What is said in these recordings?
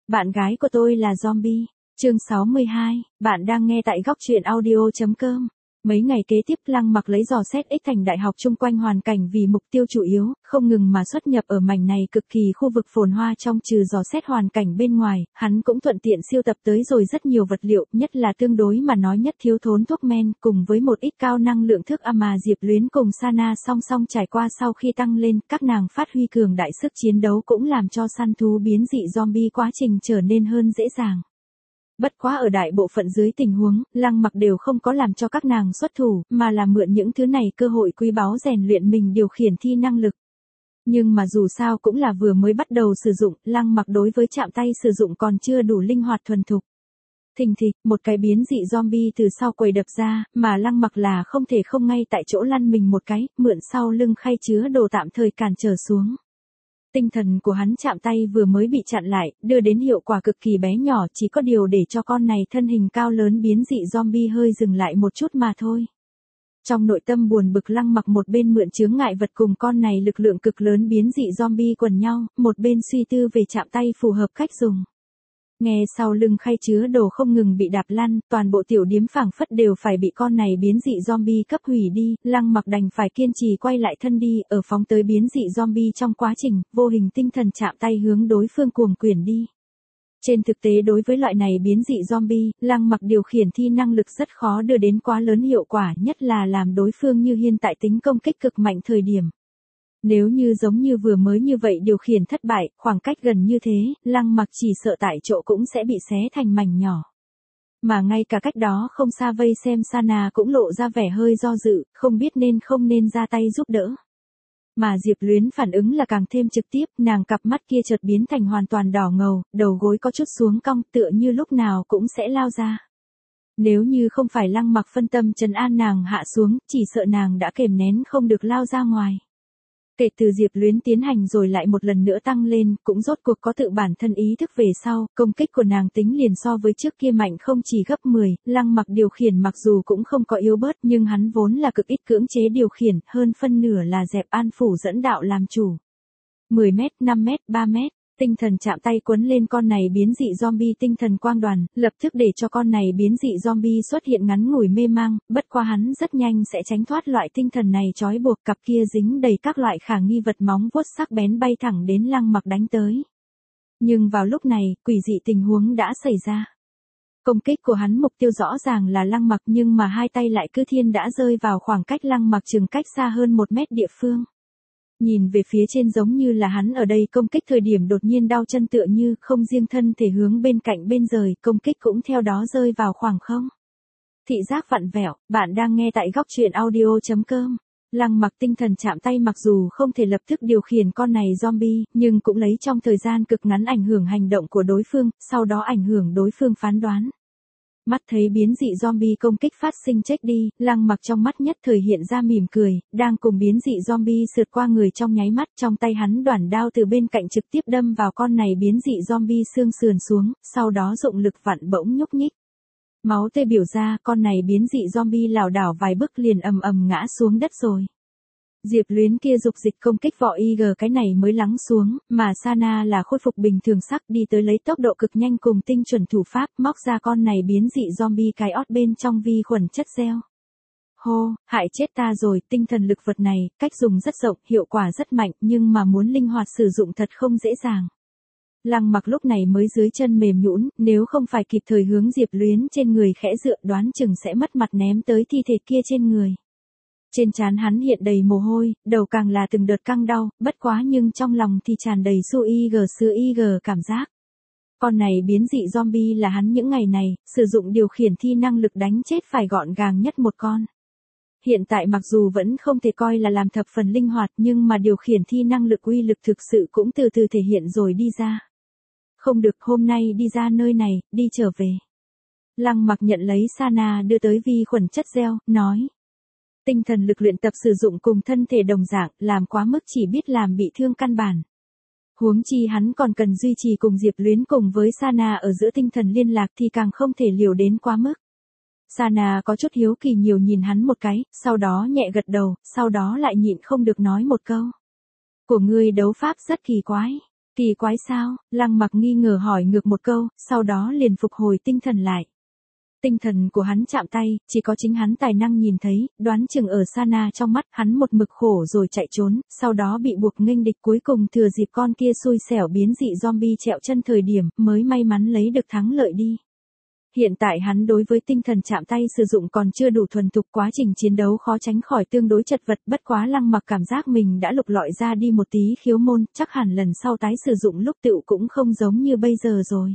Bạn gái của tôi là zombie. Chương 62, bạn đang nghe tại góc truyện audio.com. Mấy ngày kế tiếp Lăng Mặc lấy dò xét X thành đại học chung quanh hoàn cảnh vì mục tiêu chủ yếu, không ngừng mà xuất nhập ở mảnh này cực kỳ khu vực phồn hoa trong trừ dò xét hoàn cảnh bên ngoài, hắn cũng thuận tiện siêu tập tới rồi rất nhiều vật liệu, nhất là tương đối mà nói nhất thiếu thốn thuốc men, cùng với một ít cao năng lượng thức âm mà Diệp Luyến cùng Sana song song trải qua sau khi tăng lên, các nàng phát huy cường đại sức chiến đấu cũng làm cho săn thú biến dị zombie quá trình trở nên hơn dễ dàng. Bất quá ở đại bộ phận dưới tình huống, Lăng Mặc đều không có làm cho các nàng xuất thủ, mà là mượn những thứ này cơ hội quý báu rèn luyện mình điều khiển thi năng lực. Nhưng mà dù sao cũng là vừa mới bắt đầu sử dụng, Lăng Mặc đối với chạm tay sử dụng còn chưa đủ linh hoạt thuần thục. Thình thịch, một cái biến dị zombie từ sau quầy đập ra, mà Lăng Mặc là không thể không ngay tại chỗ lăn mình một cái, mượn sau lưng khay chứa đồ tạm thời cản trở xuống. Tinh thần của hắn chạm tay vừa mới bị chặn lại, đưa đến hiệu quả cực kỳ bé nhỏ, chỉ có điều để cho con này thân hình cao lớn biến dị zombie hơi dừng lại một chút mà thôi. Trong nội tâm buồn bực Lăng Mặc một bên mượn chướng ngại vật cùng con này lực lượng cực lớn biến dị zombie quần nhau, một bên suy tư về chạm tay phù hợp cách dùng. Nghe sau lưng khay chứa đồ không ngừng bị đạp lăn, toàn bộ tiểu điếm phảng phất đều phải bị con này biến dị zombie cấp hủy đi, Lăng Mặc đành phải kiên trì quay lại thân đi, ở phóng tới biến dị zombie trong quá trình, vô hình tinh thần chạm tay hướng đối phương cuồng quyển đi. Trên thực tế đối với loại này biến dị zombie, Lăng Mặc điều khiển thi năng lực rất khó đưa đến quá lớn hiệu quả, nhất là làm đối phương như hiện tại tính công kích cực mạnh thời điểm. Nếu như giống như vừa mới như vậy điều khiển thất bại, khoảng cách gần như thế, Lăng Mặc chỉ sợ tại chỗ cũng sẽ bị xé thành mảnh nhỏ. Mà ngay cả cách đó không xa vây xem Sana cũng lộ ra vẻ hơi do dự, không biết nên không nên ra tay giúp đỡ. Mà Diệp Luyến phản ứng là càng thêm trực tiếp, nàng cặp mắt kia chợt biến thành hoàn toàn đỏ ngầu, đầu gối có chút xuống cong tựa như lúc nào cũng sẽ lao ra. Nếu như không phải Lăng Mặc phân tâm trấn an nàng hạ xuống, chỉ sợ nàng đã kềm nén không được lao ra ngoài. Kể từ Diệp Luyến tiến hành rồi lại một lần nữa tăng lên, cũng rốt cuộc có tự bản thân ý thức về sau, công kích của nàng tính liền so với trước kia mạnh không chỉ gấp 10, Lăng Mặc điều khiển mặc dù cũng không có yếu bớt nhưng hắn vốn là cực ít cưỡng chế điều khiển, hơn phân nửa là dẹp an phủ dẫn đạo làm chủ. 10 mét, 5 mét, 3 mét. Tinh thần chạm tay quấn lên con này biến dị zombie tinh thần quang đoàn, lập tức để cho con này biến dị zombie xuất hiện ngắn ngủi mê mang, bất quá hắn rất nhanh sẽ tránh thoát loại tinh thần này trói buộc, cặp kia dính đầy các loại khả nghi vật móng vuốt sắc bén bay thẳng đến Lăng Mặc đánh tới. Nhưng vào lúc này, quỷ dị tình huống đã xảy ra. Công kích của hắn mục tiêu rõ ràng là Lăng Mặc nhưng mà hai tay lại cứ thiên đã rơi vào khoảng cách Lăng Mặc chừng cách xa hơn 1 mét địa phương. Nhìn về phía trên giống như là hắn ở đây công kích thời điểm đột nhiên đau chân tựa như không riêng thân thể hướng bên cạnh bên rời, công kích cũng theo đó rơi vào khoảng không. Thị giác vặn vẹo, bạn đang nghe tại góc truyện audio.com. Lăng Mặc tinh thần chạm tay mặc dù không thể lập tức điều khiển con này zombie, nhưng cũng lấy trong thời gian cực ngắn ảnh hưởng hành động của đối phương, sau đó ảnh hưởng đối phương phán đoán. Mắt thấy biến dị zombie công kích phát sinh chết đi, Lăng Mặc trong mắt nhất thời hiện ra mỉm cười, đang cùng biến dị zombie sượt qua người trong nháy mắt, trong tay hắn đoản đao từ bên cạnh trực tiếp đâm vào con này biến dị zombie xương sườn xuống, sau đó dụng lực vặn bỗng nhúc nhích. Máu tươi biểu ra, con này biến dị zombie lảo đảo vài bước liền ầm ầm ngã xuống đất rồi. Diệp Luyến kia dục dịch công kích vỏ IG cái này mới lắng xuống, mà Sana là khôi phục bình thường sắc đi tới lấy tốc độ cực nhanh cùng tinh chuẩn thủ pháp móc ra con này biến dị zombie cái ót bên trong vi khuẩn chất gel. Hô, hại chết ta rồi, tinh thần lực vật này, cách dùng rất rộng, hiệu quả rất mạnh nhưng mà muốn linh hoạt sử dụng thật không dễ dàng. Lăng Mặc lúc này mới dưới chân mềm nhũn, nếu không phải kịp thời hướng Diệp Luyến trên người khẽ dựa đoán chừng sẽ mất mặt ném tới thi thể kia trên người. Trên trán hắn hiện đầy mồ hôi, đầu càng là từng đợt căng đau, bất quá nhưng trong lòng thì tràn đầy su IG cảm giác. Con này biến dị zombie là hắn những ngày này, sử dụng điều khiển thi năng lực đánh chết phải gọn gàng nhất một con. Hiện tại mặc dù vẫn không thể coi là làm thập phần linh hoạt nhưng mà điều khiển thi năng lực uy lực thực sự cũng từ từ thể hiện rồi đi ra. Không được, hôm nay đi ra nơi này, đi trở về. Lăng Mặc nhận lấy Sana đưa tới vi khuẩn chất gel, nói. Tinh thần lực luyện tập sử dụng cùng thân thể đồng dạng, làm quá mức chỉ biết làm bị thương căn bản. Huống chi hắn còn cần duy trì cùng Diệp Luyến cùng với Sana ở giữa tinh thần liên lạc thì càng không thể liều đến quá mức. Sana có chút hiếu kỳ nhiều nhìn hắn một cái, sau đó nhẹ gật đầu, sau đó lại nhịn không được nói một câu. Của ngươi đấu pháp rất kỳ quái. Kỳ quái sao? Lăng Mặc nghi ngờ hỏi ngược một câu, sau đó liền phục hồi tinh thần lại. Tinh thần của hắn chạm tay, chỉ có chính hắn tài năng nhìn thấy, đoán chừng ở Sana trong mắt hắn một mực khổ rồi chạy trốn, sau đó bị buộc nghênh địch, cuối cùng thừa dịp con kia xui xẻo biến dị zombie trẹo chân thời điểm mới may mắn lấy được thắng lợi đi. Hiện tại hắn đối với tinh thần chạm tay sử dụng còn chưa đủ thuần thục, quá trình chiến đấu khó tránh khỏi tương đối chật vật, bất quá Lăng Mặc cảm giác mình đã lục lọi ra đi một tí khiếu môn, chắc hẳn lần sau tái sử dụng lúc tựu cũng không giống như bây giờ rồi.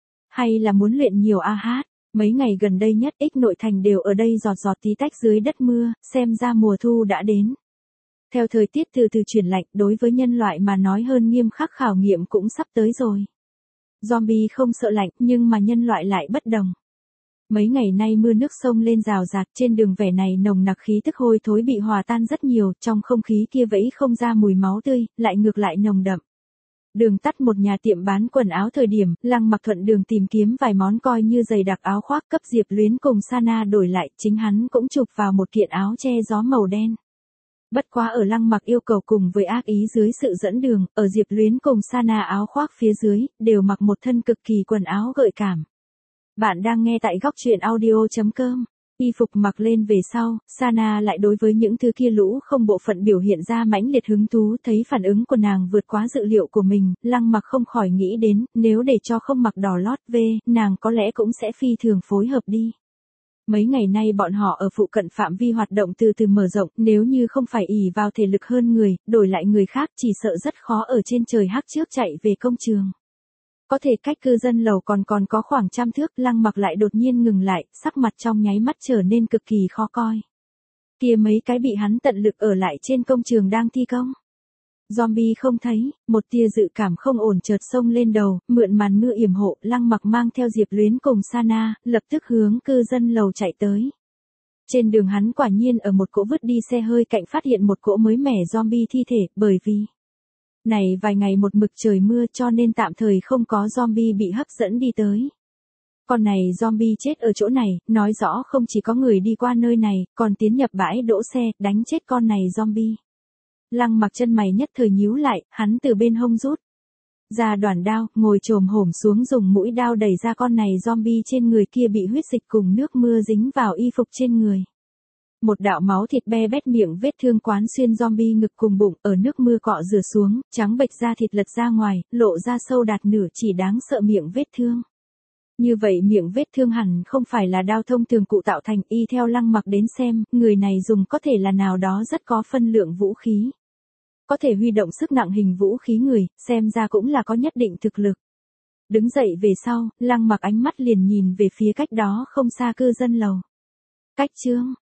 Hay là muốn luyện nhiều hát. Mấy ngày gần đây nhất ích nội thành đều ở đây giọt giọt tí tách dưới đất mưa, xem ra mùa thu đã đến. Theo thời tiết từ từ chuyển lạnh, đối với nhân loại mà nói hơn nghiêm khắc khảo nghiệm cũng sắp tới rồi. Zombie không sợ lạnh, nhưng mà nhân loại lại bất đồng. Mấy ngày nay mưa nước sông lên rào rạt, trên đường vẻ này nồng nặc khí tức hôi thối bị hòa tan rất nhiều, trong không khí kia vẫy không ra mùi máu tươi, lại ngược lại nồng đậm. Đường tắt một nhà tiệm bán quần áo thời điểm, Lăng Mặc thuận đường tìm kiếm vài món coi như giày đặc áo khoác cấp Diệp Luyến cùng Sana đổi lại, chính hắn cũng chụp vào một kiện áo che gió màu đen. Bất quá ở Lăng Mặc yêu cầu cùng với ác ý dưới sự dẫn đường, ở Diệp Luyến cùng Sana áo khoác phía dưới, đều mặc một thân cực kỳ quần áo gợi cảm. Bạn đang nghe tại góc truyện audio.com. Y phục mặc lên về sau, Sana lại đối với những thứ kia lũ không bộ phận biểu hiện ra mãnh liệt hứng thú, thấy phản ứng của nàng vượt quá dự liệu của mình, Lăng Mặc không khỏi nghĩ đến, nếu để cho không mặc đỏ lót nàng có lẽ cũng sẽ phi thường phối hợp đi. Mấy ngày nay bọn họ ở phụ cận phạm vi hoạt động từ từ mở rộng, nếu như không phải ỷ vào thể lực hơn người, đổi lại người khác chỉ sợ rất khó ở trên trời hắc trước chạy về công trường. Có thể cách cư dân lầu còn có khoảng 100 thước, Lăng Mặc lại đột nhiên ngừng lại, sắc mặt trong nháy mắt trở nên cực kỳ khó coi. Kia mấy cái bị hắn tận lực ở lại trên công trường đang thi công. Zombie không thấy, một tia dự cảm không ổn chợt xông lên đầu, mượn màn mưa yểm hộ, Lăng Mặc mang theo Diệp Luyến cùng Sana, lập tức hướng cư dân lầu chạy tới. Trên đường hắn quả nhiên ở một cỗ vứt đi xe hơi cạnh phát hiện một cỗ mới mẻ zombie thi thể, bởi vì này vài ngày một mực trời mưa cho nên tạm thời không có zombie bị hấp dẫn đi tới. Con này zombie chết ở chỗ này, nói rõ không chỉ có người đi qua nơi này, còn tiến nhập bãi đỗ xe, đánh chết con này zombie. Lăng Mặc chân mày nhất thời nhíu lại, hắn từ bên hông rút ra đoàn đao, ngồi chồm hổm xuống dùng mũi đao đẩy ra con này zombie trên người kia bị huyết dịch cùng nước mưa dính vào y phục trên người. Một đạo máu thịt be bét miệng vết thương quán xuyên zombie ngực cùng bụng, ở nước mưa cọ rửa xuống, trắng bệch da thịt lật ra ngoài, lộ ra sâu đạt nửa chỉ đáng sợ miệng vết thương. Như vậy miệng vết thương hẳn không phải là đao thông thường cụ tạo thành, y theo Lăng Mặc đến xem, người này dùng có thể là nào đó rất có phân lượng vũ khí. Có thể huy động sức nặng hình vũ khí người, xem ra cũng là có nhất định thực lực. Đứng dậy về sau, Lăng Mặc ánh mắt liền nhìn về phía cách đó không xa cư dân lầu. Cách chương